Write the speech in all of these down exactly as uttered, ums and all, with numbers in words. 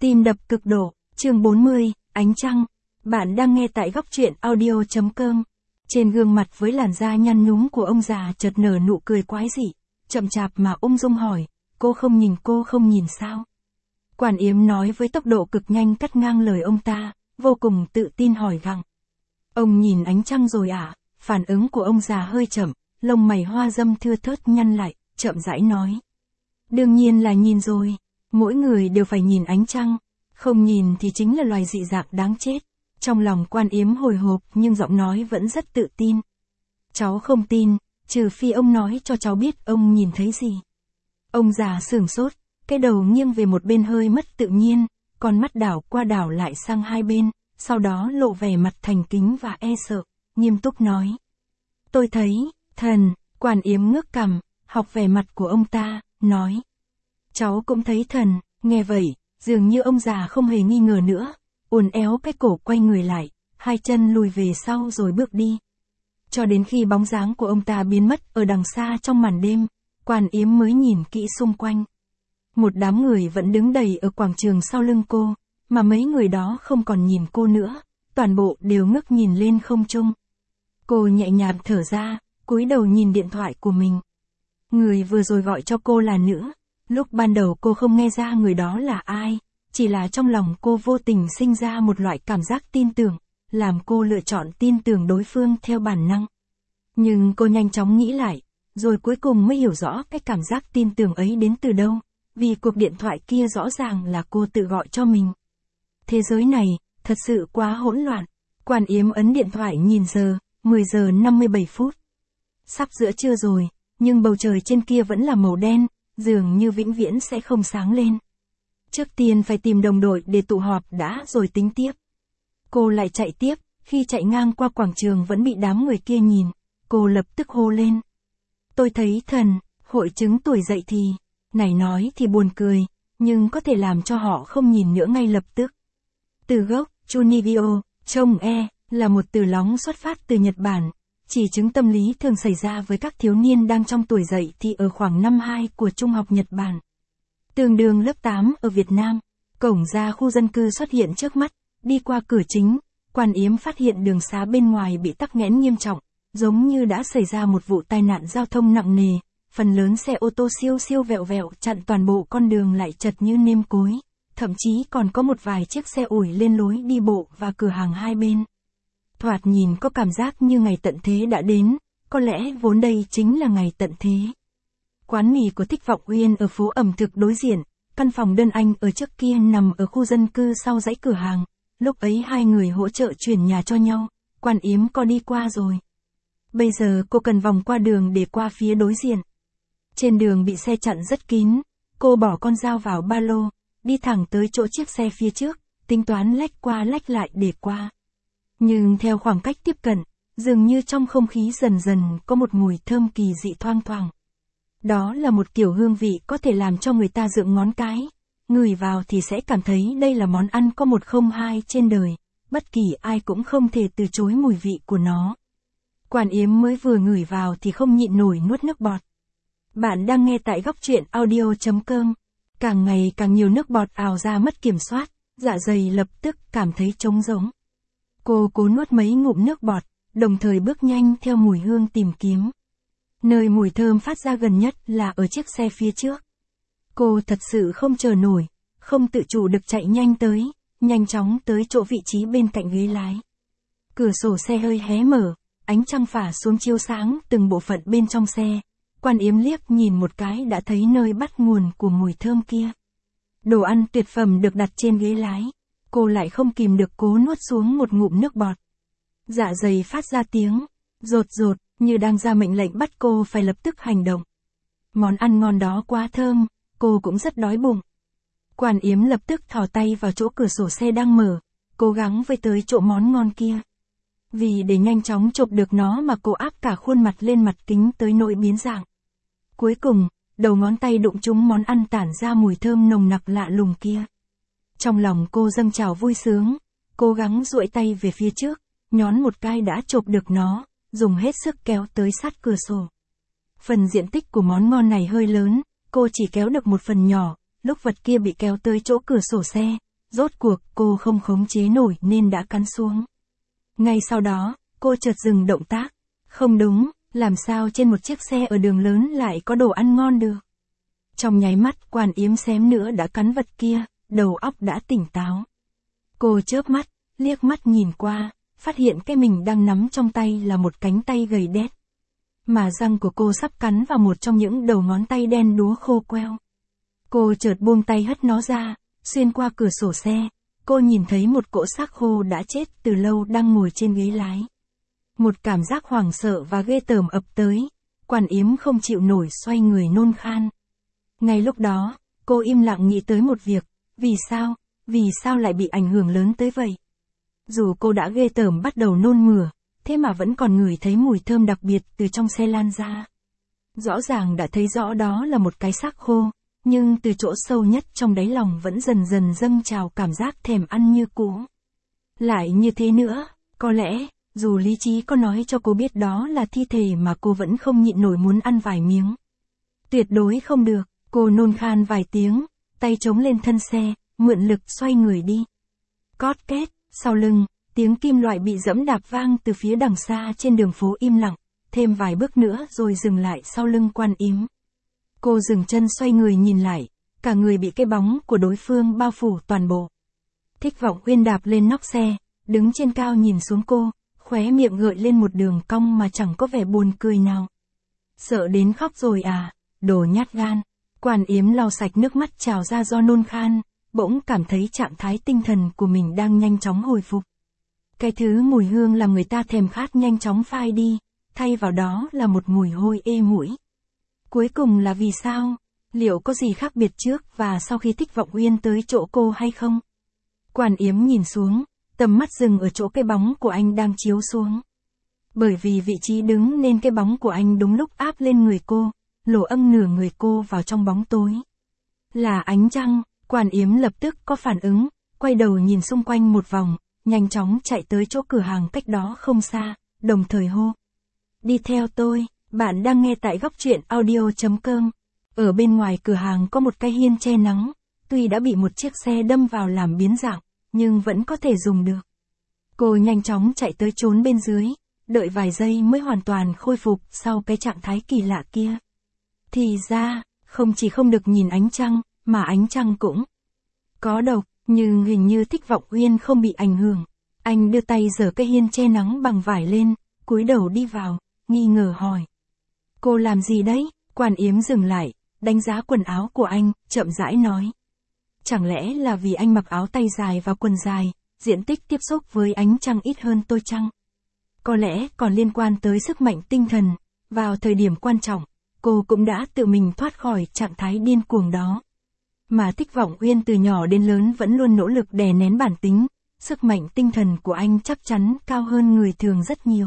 Tim đập cực độ, chương bốn mươi, ánh trăng. Bạn đang nghe tại góc truyện audio chấm com. Trên gương mặt với làn da nhăn nhúm của ông già chợt nở nụ cười quái dị, chậm chạp mà ung dung hỏi, cô không nhìn cô không nhìn sao? Quản yếm nói với tốc độ cực nhanh cắt ngang lời ông ta, vô cùng tự tin hỏi gặng. Ông nhìn ánh trăng rồi ạ? À? Phản ứng của ông già hơi chậm, lông mày hoa dâm thưa thớt nhăn lại, chậm rãi nói. Đương nhiên là nhìn rồi, mỗi người đều phải nhìn ánh trăng, không nhìn thì chính là loài dị dạng đáng chết. Trong lòng Quan Yếm hồi hộp nhưng giọng nói vẫn rất tự tin. Cháu không tin, trừ phi ông nói cho cháu biết ông nhìn thấy gì. Ông già sửng sốt, cái đầu nghiêng về một bên hơi mất tự nhiên, con mắt đảo qua đảo lại sang hai bên, sau đó lộ vẻ mặt thành kính và e sợ, nghiêm túc nói. Tôi thấy, thần. Quan Yếm ngước cằm, học vẻ mặt của ông ta, nói. Cháu cũng thấy thần. Nghe vậy, dường như ông già không hề nghi ngờ nữa, uốn éo cái cổ quay người lại, hai chân lùi về sau rồi bước đi. Cho đến khi bóng dáng của ông ta biến mất ở đằng xa trong màn đêm, Quan Yếm mới nhìn kỹ xung quanh. Một đám người vẫn đứng đầy ở quảng trường sau lưng cô, mà mấy người đó không còn nhìn cô nữa, toàn bộ đều ngước nhìn lên không trung. Cô nhẹ nhàng thở ra, cúi đầu nhìn điện thoại của mình. Người vừa rồi gọi cho cô là nữ. Lúc ban đầu cô không nghe ra người đó là ai, chỉ là trong lòng cô vô tình sinh ra một loại cảm giác tin tưởng, làm cô lựa chọn tin tưởng đối phương theo bản năng. Nhưng cô nhanh chóng nghĩ lại, rồi cuối cùng mới hiểu rõ cái cảm giác tin tưởng ấy đến từ đâu, vì cuộc điện thoại kia rõ ràng là cô tự gọi cho mình. Thế giới này, thật sự quá hỗn loạn. Quan Yếm ấn điện thoại nhìn giờ, mười giờ năm mươi bảy phút. Sắp giữa trưa rồi, nhưng bầu trời trên kia vẫn là màu đen, dường như vĩnh viễn sẽ không sáng lên. Trước tiên phải tìm đồng đội để tụ họp đã rồi tính tiếp. Cô lại chạy tiếp, khi chạy ngang qua quảng trường vẫn bị đám người kia nhìn, cô lập tức hô lên. Tôi thấy thần. Hội chứng tuổi dậy thì, này nói thì buồn cười, nhưng có thể làm cho họ không nhìn nữa ngay lập tức. Từ gốc, Chunibyo, trông e, là một từ lóng xuất phát từ Nhật Bản, chỉ chứng tâm lý thường xảy ra với các thiếu niên đang trong tuổi dậy thì ở khoảng năm hai của trung học Nhật Bản. Tương đương lớp tám ở Việt Nam, cổng ra khu dân cư xuất hiện trước mắt, đi qua cửa chính, Quan Yếm phát hiện đường xá bên ngoài bị tắc nghẽn nghiêm trọng, giống như đã xảy ra một vụ tai nạn giao thông nặng nề, phần lớn xe ô tô siêu siêu vẹo vẹo chặn toàn bộ con đường lại chật như nêm cối, thậm chí còn có một vài chiếc xe ủi lên lối đi bộ và cửa hàng hai bên. Thoạt nhìn có cảm giác như ngày tận thế đã đến, có lẽ vốn đây chính là ngày tận thế. Quán mì của Thích Vọng Uyên ở phố ẩm thực đối diện, căn phòng đơn anh ở trước kia nằm ở khu dân cư sau dãy cửa hàng, lúc ấy hai người hỗ trợ chuyển nhà cho nhau, Quan Yếm có đi qua rồi. Bây giờ cô cần vòng qua đường để qua phía đối diện. Trên đường bị xe chặn rất kín, cô bỏ con dao vào ba lô, đi thẳng tới chỗ chiếc xe phía trước, tính toán lách qua lách lại để qua. Nhưng theo khoảng cách tiếp cận, dường như trong không khí dần dần có một mùi thơm kỳ dị thoang thoảng. Đó là một kiểu hương vị có thể làm cho người ta dựng ngón cái, ngửi vào thì sẽ cảm thấy đây là món ăn có một không hai trên đời, bất kỳ ai cũng không thể từ chối mùi vị của nó. Quan Yếm mới vừa ngửi vào thì không nhịn nổi nuốt nước bọt. Bạn đang nghe tại góc truyện audio chấm com. Càng ngày càng nhiều nước bọt ào ra mất kiểm soát, dạ dày lập tức cảm thấy trống rỗng. Cô cố nuốt mấy ngụm nước bọt, đồng thời bước nhanh theo mùi hương tìm kiếm. Nơi mùi thơm phát ra gần nhất là ở chiếc xe phía trước. Cô thật sự không chờ nổi, không tự chủ được chạy nhanh tới, nhanh chóng tới chỗ vị trí bên cạnh ghế lái. Cửa sổ xe hơi hé mở, ánh trăng phả xuống chiếu sáng từng bộ phận bên trong xe. Quan Yếm liếc nhìn một cái đã thấy nơi bắt nguồn của mùi thơm kia. Đồ ăn tuyệt phẩm được đặt trên ghế lái. Cô lại không kìm được cố nuốt xuống một ngụm nước bọt. Dạ dày phát ra tiếng rột rột, như đang ra mệnh lệnh bắt cô phải lập tức hành động. Món ăn ngon đó quá thơm, cô cũng rất đói bụng. Quan Yếm lập tức thò tay vào chỗ cửa sổ xe đang mở, cố gắng với tới chỗ món ngon kia. Vì để nhanh chóng chộp được nó mà cô áp cả khuôn mặt lên mặt kính tới nỗi biến dạng. Cuối cùng, đầu ngón tay đụng trúng món ăn tản ra mùi thơm nồng nặc lạ lùng kia. Trong lòng cô dâng trào vui sướng, cố gắng duỗi tay về phía trước, nhón một cái đã chộp được nó, dùng hết sức kéo tới sát cửa sổ. Phần diện tích của món ngon này hơi lớn, cô chỉ kéo được một phần nhỏ, lúc vật kia bị kéo tới chỗ cửa sổ xe, Rốt cuộc cô không khống chế nổi nên đã cắn xuống. Ngay sau đó, cô chợt dừng động tác. Không đúng, làm sao trên một chiếc xe ở đường lớn lại có đồ ăn ngon được. Trong nháy mắt Quan Yếm xém nữa đã cắn vật kia, đầu óc đã tỉnh táo. Cô chớp mắt, liếc mắt nhìn qua, phát hiện cái mình đang nắm trong tay là một cánh tay gầy đét. Mà răng của cô sắp cắn vào một trong những đầu ngón tay đen đúa khô queo. Cô chợt buông tay hất nó ra, xuyên qua cửa sổ xe, cô nhìn thấy một cỗ xác khô đã chết từ lâu đang ngồi trên ghế lái. Một cảm giác hoảng sợ và ghê tởm ập tới, Quan Yếm không chịu nổi xoay người nôn khan. Ngay lúc đó, cô im lặng nghĩ tới một việc, vì sao, vì sao lại bị ảnh hưởng lớn tới vậy? Dù cô đã ghê tởm bắt đầu nôn mửa, thế mà vẫn còn ngửi thấy mùi thơm đặc biệt từ trong xe lan ra. Rõ ràng đã thấy rõ đó là một cái xác khô, nhưng từ chỗ sâu nhất trong đáy lòng vẫn dần dần dâng trào cảm giác thèm ăn như cũ. Lại như thế nữa, có lẽ, dù lý trí có nói cho cô biết đó là thi thể mà cô vẫn không nhịn nổi muốn ăn vài miếng. Tuyệt đối không được, cô nôn khan vài tiếng, tay chống lên thân xe, mượn lực xoay người đi. Cót két, sau lưng, tiếng kim loại bị giẫm đạp vang từ phía đằng xa trên đường phố im lặng, thêm vài bước nữa rồi dừng lại sau lưng Quan Yếm. Cô dừng chân xoay người nhìn lại, cả người bị cái bóng của đối phương bao phủ toàn bộ. Thích Vọng Uyên đạp lên nóc xe, đứng trên cao nhìn xuống cô, khóe miệng gợi lên một đường cong mà chẳng có vẻ buồn cười nào. Sợ đến khóc rồi à, đồ nhát gan. Quan Yếm lau sạch nước mắt trào ra do nôn khan, bỗng cảm thấy trạng thái tinh thần của mình đang nhanh chóng hồi phục. Cái thứ mùi hương làm người ta thèm khát nhanh chóng phai đi, thay vào đó là một mùi hôi ê mũi. Cuối cùng là vì sao? Liệu có gì khác biệt trước và sau khi Thích Vọng Uyên tới chỗ cô hay không? Quan Yếm nhìn xuống, tầm mắt dừng ở chỗ cái bóng của anh đang chiếu xuống. Bởi vì vị trí đứng nên cái bóng của anh đúng lúc áp lên người cô, lổ âm nửa người cô vào trong bóng tối. Là ánh trăng, Quan Yếm lập tức có phản ứng, quay đầu nhìn xung quanh một vòng, nhanh chóng chạy tới chỗ cửa hàng cách đó không xa, đồng thời hô. Đi theo tôi, bạn đang nghe tại góc truyện audio chấm com. Ở bên ngoài cửa hàng có một cái hiên che nắng, tuy đã bị một chiếc xe đâm vào làm biến dạng, nhưng vẫn có thể dùng được. Cô nhanh chóng chạy tới trốn bên dưới, đợi vài giây mới hoàn toàn khôi phục sau cái trạng thái kỳ lạ kia. Thì ra, không chỉ không được nhìn ánh trăng, mà ánh trăng cũng có độc, nhưng hình như Thích Vọng Uyên không bị ảnh hưởng. Anh đưa tay giở cái hiên che nắng bằng vải lên, cúi đầu đi vào, nghi ngờ hỏi. Cô làm gì đấy? Quan Yếm dừng lại, đánh giá quần áo của anh, chậm rãi nói. Chẳng lẽ là vì anh mặc áo tay dài và quần dài, diện tích tiếp xúc với ánh trăng ít hơn tôi chăng? Có lẽ còn liên quan tới sức mạnh tinh thần, vào thời điểm quan trọng, cô cũng đã tự mình thoát khỏi trạng thái điên cuồng đó. Mà Thích Vọng Uyên từ nhỏ đến lớn vẫn luôn nỗ lực đè nén bản tính, sức mạnh tinh thần của anh chắc chắn cao hơn người thường rất nhiều.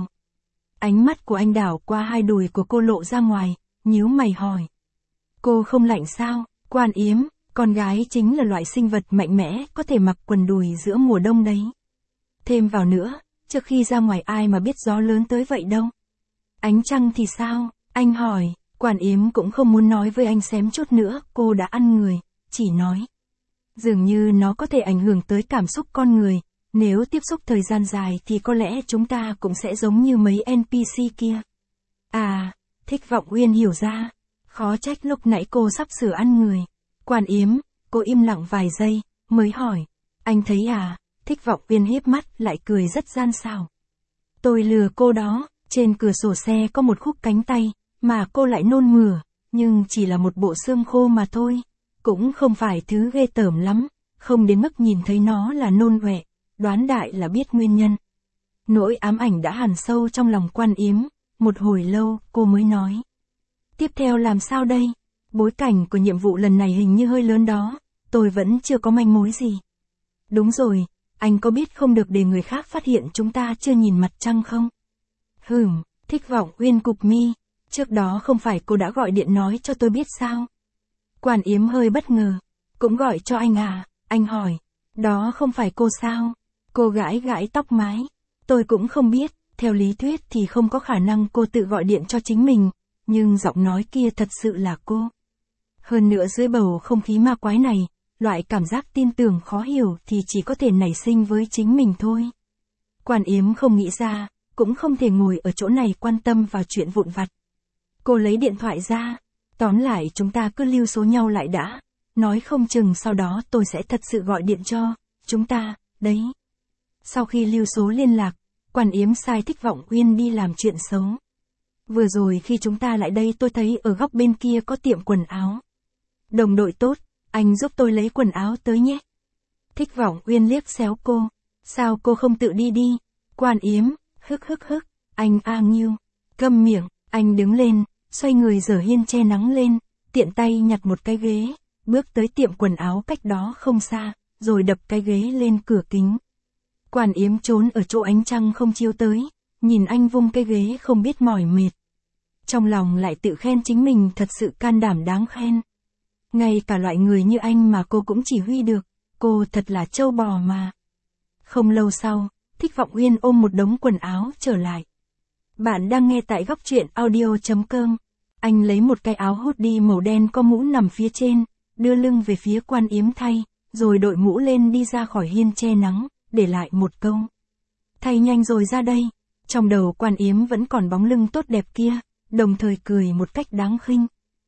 Ánh mắt của anh đảo qua hai đùi của cô lộ ra ngoài, nhíu mày hỏi. Cô không lạnh sao? Quan Yếm, con gái chính là loại sinh vật mạnh mẽ có thể mặc quần đùi giữa mùa đông đấy. Thêm vào nữa, trước khi ra ngoài ai mà biết gió lớn tới vậy đâu. Ánh trăng thì sao? Anh hỏi. Quan Yếm cũng không muốn nói với anh xém chút nữa, cô đã ăn người, chỉ nói. Dường như nó có thể ảnh hưởng tới cảm xúc con người, nếu tiếp xúc thời gian dài thì có lẽ chúng ta cũng sẽ giống như mấy en pê xê kia. À, Thích Vọng Uyên hiểu ra, khó trách lúc nãy cô sắp sửa ăn người. Quan Yếm, cô im lặng vài giây, mới hỏi, anh thấy à? Thích Vọng Uyên híp mắt lại cười rất gian xảo. Tôi lừa cô đó, trên cửa sổ xe có một khúc cánh tay, mà cô lại nôn mửa, nhưng chỉ là một bộ xương khô mà thôi, cũng không phải thứ ghê tởm lắm, không đến mức nhìn thấy nó là nôn ọe, đoán đại là biết nguyên nhân. Nỗi ám ảnh đã hằn sâu trong lòng Quan Yếm, một hồi lâu cô mới nói. Tiếp theo làm sao đây? Bối cảnh của nhiệm vụ lần này hình như hơi lớn đó, tôi vẫn chưa có manh mối gì. Đúng rồi, anh có biết không được để người khác phát hiện chúng ta chưa nhìn mặt trăng không? Hừm, Thích Vọng Uyên cụp mi, trước đó không phải cô đã gọi điện nói cho tôi biết sao? Quan Yếm hơi bất ngờ, cũng gọi cho anh à? Anh hỏi, đó không phải cô sao? Cô gãi gãi tóc mái, tôi cũng không biết, theo lý thuyết thì không có khả năng cô tự gọi điện cho chính mình, nhưng giọng nói kia thật sự là cô. Hơn nữa dưới bầu không khí ma quái này, loại cảm giác tin tưởng khó hiểu thì chỉ có thể nảy sinh với chính mình thôi. Quan Yếm không nghĩ ra, cũng không thể ngồi ở chỗ này quan tâm vào chuyện vụn vặt. Cô lấy điện thoại ra, tóm lại chúng ta cứ lưu số nhau lại đã, nói không chừng sau đó tôi sẽ thật sự gọi điện cho chúng ta, đấy. Sau khi lưu số liên lạc, Quan Yếm sai Thích Vọng Uyên đi làm chuyện xấu. Vừa rồi khi chúng ta lại đây tôi thấy ở góc bên kia có tiệm quần áo. Đồng đội tốt, anh giúp tôi lấy quần áo tới nhé. Thích Vọng Uyên liếc xéo cô. Sao cô không tự đi đi? Quan Yếm, hức hức hức, anh A Nghiêu. Câm miệng, anh đứng lên, xoay người giở hiên che nắng lên, tiện tay nhặt một cái ghế, bước tới tiệm quần áo cách đó không xa, rồi đập cái ghế lên cửa kính. Quan Yếm trốn ở chỗ ánh trăng không chiếu tới, nhìn anh vung cái ghế không biết mỏi mệt. Trong lòng lại tự khen chính mình thật sự can đảm đáng khen. Ngay cả loại người như anh mà cô cũng chỉ huy được, cô thật là trâu bò mà. Không lâu sau, Thích Vọng Uyên ôm một đống quần áo trở lại. Bạn đang nghe tại góc truyện audio chấm com. Anh lấy một cái áo hoodie màu đen có mũ nằm phía trên, đưa lưng về phía Quan Yếm thay, rồi đội mũ lên đi ra khỏi hiên che nắng, để lại một câu. Thay nhanh rồi ra đây. Trong đầu Quan Yếm vẫn còn bóng lưng tốt đẹp kia, đồng thời cười một cách đáng khinh.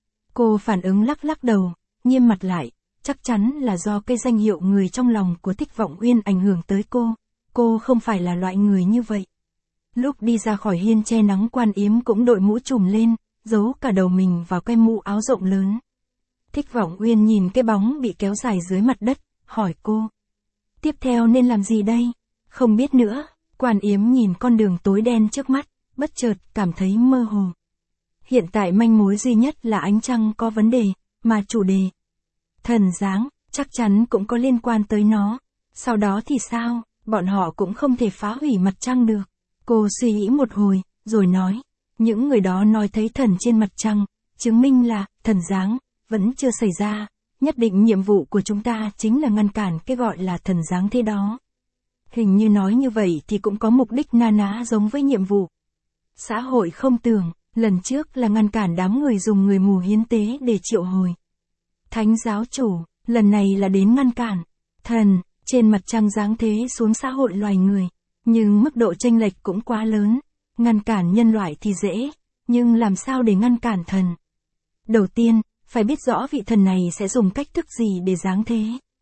Cô phản ứng lắc lắc đầu, nghiêm mặt lại, chắc chắn là do cái danh hiệu người trong lòng của Thích Vọng Uyên ảnh hưởng tới cô. Cô không phải là loại người như vậy. Lúc đi ra khỏi hiên che nắng Quan Yếm cũng đội mũ trùm lên, giấu cả đầu mình vào cái mũ áo rộng lớn. Thích Vọng Uyên nhìn cái bóng bị kéo dài dưới mặt đất, hỏi cô. Tiếp theo nên làm gì đây? Không biết nữa. Quan Yếm nhìn con đường tối đen trước mắt, bất chợt cảm thấy mơ hồ. Hiện tại manh mối duy nhất là ánh trăng có vấn đề, mà chủ đề thần dáng chắc chắn cũng có liên quan tới nó. Sau đó thì sao? Bọn họ cũng không thể phá hủy mặt trăng được. Cô suy nghĩ một hồi, rồi nói, những người đó nói thấy thần trên mặt trăng, chứng minh là thần dáng vẫn chưa xảy ra. Nhất định nhiệm vụ của chúng ta chính là ngăn cản cái gọi là thần dáng thế đó. Hình như nói như vậy thì cũng có mục đích na ná giống với nhiệm vụ xã hội không tưởng. Lần trước là ngăn cản đám người dùng người mù hiến tế để triệu hồi thánh giáo chủ, lần này là đến ngăn cản thần trên mặt trăng giáng thế xuống xã hội loài người. Nhưng mức độ chênh lệch cũng quá lớn. Ngăn cản nhân loại thì dễ, nhưng làm sao để ngăn cản thần? Đầu tiên, phải biết rõ vị thần này sẽ dùng cách thức gì để giáng thế.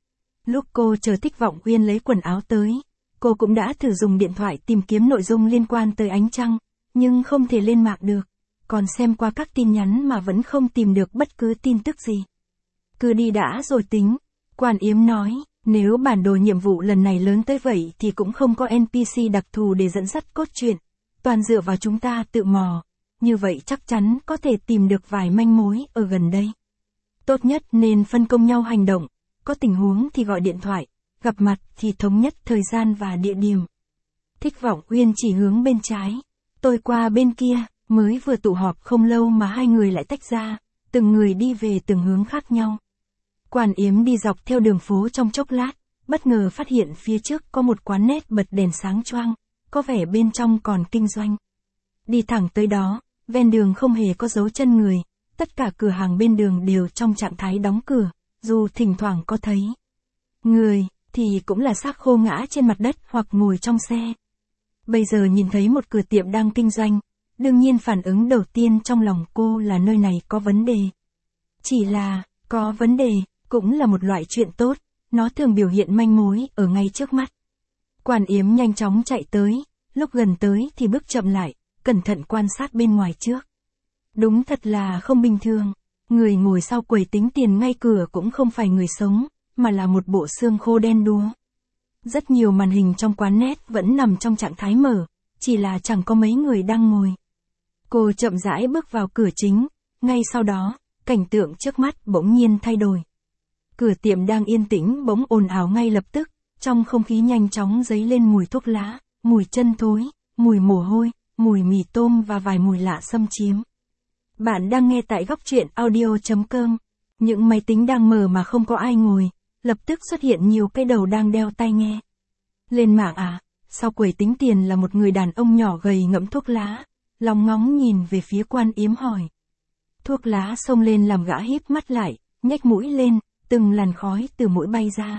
Lúc cô chờ Thích Vọng Uyên lấy quần áo tới, cô cũng đã thử dùng điện thoại tìm kiếm nội dung liên quan tới ánh trăng, nhưng không thể lên mạng được. Còn xem qua các tin nhắn mà vẫn không tìm được bất cứ tin tức gì. Cứ đi đã rồi tính. Quan Yếm nói, nếu bản đồ nhiệm vụ lần này lớn tới vậy thì cũng không có en pê xê đặc thù để dẫn dắt cốt truyện. Toàn dựa vào chúng ta tự mò. Như vậy chắc chắn có thể tìm được vài manh mối ở gần đây. Tốt nhất nên phân công nhau hành động. Có tình huống thì gọi điện thoại, gặp mặt thì thống nhất thời gian và địa điểm. Thích Vọng Uyên chỉ hướng bên trái. Tôi qua bên kia. Mới vừa tụ họp không lâu mà hai người lại tách ra, từng người đi về từng hướng khác nhau. Quan Yếm đi dọc theo đường phố trong chốc lát, bất ngờ phát hiện phía trước có một quán net bật đèn sáng choang, có vẻ bên trong còn kinh doanh. Đi thẳng tới đó, ven đường không hề có dấu chân người, tất cả cửa hàng bên đường đều trong trạng thái đóng cửa, dù thỉnh thoảng có thấy người, thì cũng là xác khô ngã trên mặt đất hoặc ngồi trong xe. Bây giờ nhìn thấy một cửa tiệm đang kinh doanh, đương nhiên phản ứng đầu tiên trong lòng cô là nơi này có vấn đề. Chỉ là, có vấn đề, cũng là một loại chuyện tốt, nó thường biểu hiện manh mối ở ngay trước mắt. Quan Yếm nhanh chóng chạy tới, lúc gần tới thì bước chậm lại, cẩn thận quan sát bên ngoài trước. Đúng thật là không bình thường, người ngồi sau quầy tính tiền ngay cửa cũng không phải người sống, mà là một bộ xương khô đen đúa. Rất nhiều màn hình trong quán net vẫn nằm trong trạng thái mở, chỉ là chẳng có mấy người đang ngồi. Cô chậm rãi bước vào cửa chính, ngay sau đó, cảnh tượng trước mắt bỗng nhiên thay đổi. Cửa tiệm đang yên tĩnh bỗng ồn ào ngay lập tức, trong không khí nhanh chóng dấy lên mùi thuốc lá, mùi chân thối, mùi mồ hôi, mùi mì tôm và vài mùi lạ xâm chiếm. Bạn đang nghe tại góc truyện audio chấm com. Những máy tính đang mở mà không có ai ngồi, lập tức xuất hiện nhiều cái đầu đang đeo tai nghe. Lên mạng à? Sau quầy tính tiền là một người đàn ông nhỏ gầy ngậm thuốc lá, lòng ngóng nhìn về phía Quan Yếm hỏi. Thuốc lá xông lên làm gã híp mắt lại, nhếch mũi lên, từng làn khói từ mũi bay ra.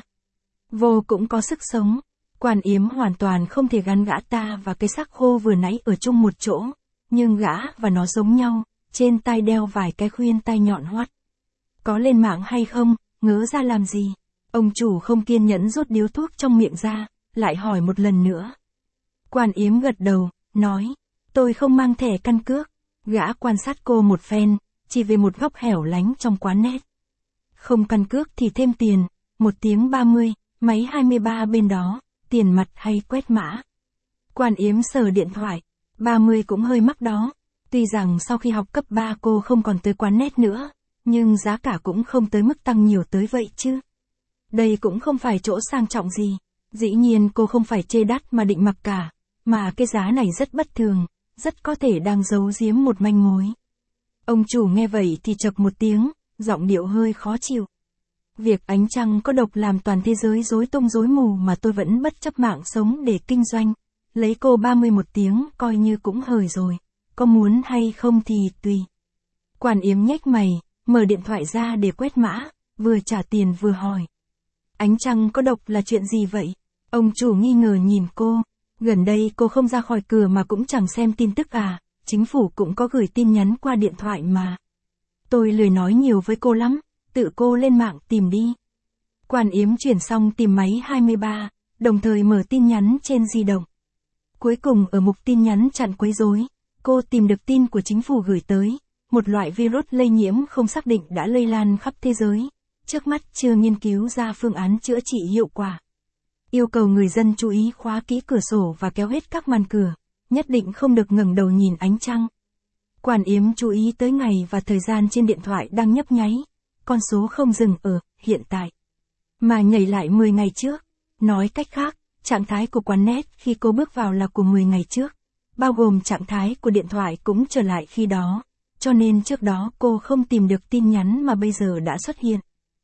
Vô cũng có sức sống. Quan Yếm hoàn toàn không thể gắn gã ta và cái xác khô vừa nãy ở chung một chỗ, nhưng gã và nó giống nhau, trên tai đeo vài cái khuyên tai nhọn hoắt. Có lên mạng hay không, ngớ ra làm gì? Ông chủ không kiên nhẫn rút điếu thuốc trong miệng ra, lại hỏi một lần nữa. Quan Yếm gật đầu, nói, tôi không mang thẻ căn cước. Gã quan sát cô một phen, chỉ về một góc hẻo lánh trong quán net. Không căn cước thì thêm tiền, một tiếng ba mươi, máy hai mươi ba bên đó, tiền mặt hay quét mã. Quan Yếm sờ điện thoại, ba mươi cũng hơi mắc đó. Tuy rằng sau khi học cấp ba cô không còn tới quán net nữa, nhưng giá cả cũng không tới mức tăng nhiều tới vậy chứ. Đây cũng không phải chỗ sang trọng gì. Dĩ nhiên cô không phải chê đắt mà định mặc cả, mà cái giá này rất bất thường, rất có thể đang giấu giếm một manh mối. Ông chủ nghe vậy thì chậc một tiếng, giọng điệu hơi khó chịu. Việc ánh trăng có độc làm toàn thế giới rối tung rối mù mà tôi vẫn bất chấp mạng sống để kinh doanh. Lấy cô ba mươi một tiếng coi như cũng hời rồi. Có muốn hay không thì tùy. Quan Yếm nhếch mày, mở điện thoại ra để quét mã, vừa trả tiền vừa hỏi. Ánh trăng có độc là chuyện gì vậy? Ông chủ nghi ngờ nhìn cô. Gần đây cô không ra khỏi cửa mà cũng chẳng xem tin tức à, chính phủ cũng có gửi tin nhắn qua điện thoại mà. Tôi lười nói nhiều với cô lắm, tự cô lên mạng tìm đi. Quan Yếm chuyển xong tìm máy hai mươi ba, đồng thời mở tin nhắn trên di động. Cuối cùng ở mục tin nhắn chặn quấy rối, cô tìm được tin của chính phủ gửi tới, một loại virus lây nhiễm không xác định đã lây lan khắp thế giới, trước mắt chưa nghiên cứu ra phương án chữa trị hiệu quả. Yêu cầu người dân chú ý khóa kỹ cửa sổ và kéo hết các màn cửa, nhất định không được ngẩng đầu nhìn ánh trăng. Quan Yếm chú ý tới ngày và thời gian trên điện thoại đang nhấp nháy, con số không dừng ở hiện tại, mà nhảy lại mười ngày trước. Nói cách khác, trạng thái của quán net khi cô bước vào là của mười ngày trước, bao gồm trạng thái của điện thoại cũng trở lại khi đó, cho nên trước đó cô không tìm được tin nhắn mà bây giờ đã xuất hiện.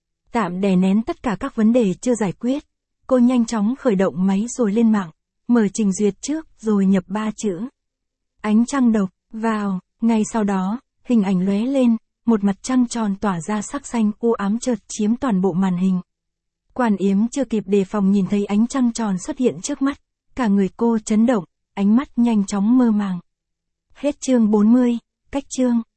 Tạm đè nén tất cả các vấn đề chưa giải quyết, cô nhanh chóng khởi động máy rồi lên mạng, mở trình duyệt trước rồi nhập ba chữ. Ánh trăng độc, vào, ngay sau đó, hình ảnh lóe lên, một mặt trăng tròn tỏa ra sắc xanh u ám chợt chiếm toàn bộ màn hình. Quan Yếm chưa kịp đề phòng nhìn thấy ánh trăng tròn xuất hiện trước mắt, cả người cô chấn động, ánh mắt nhanh chóng mơ màng. Hết chương bốn mươi, cách chương.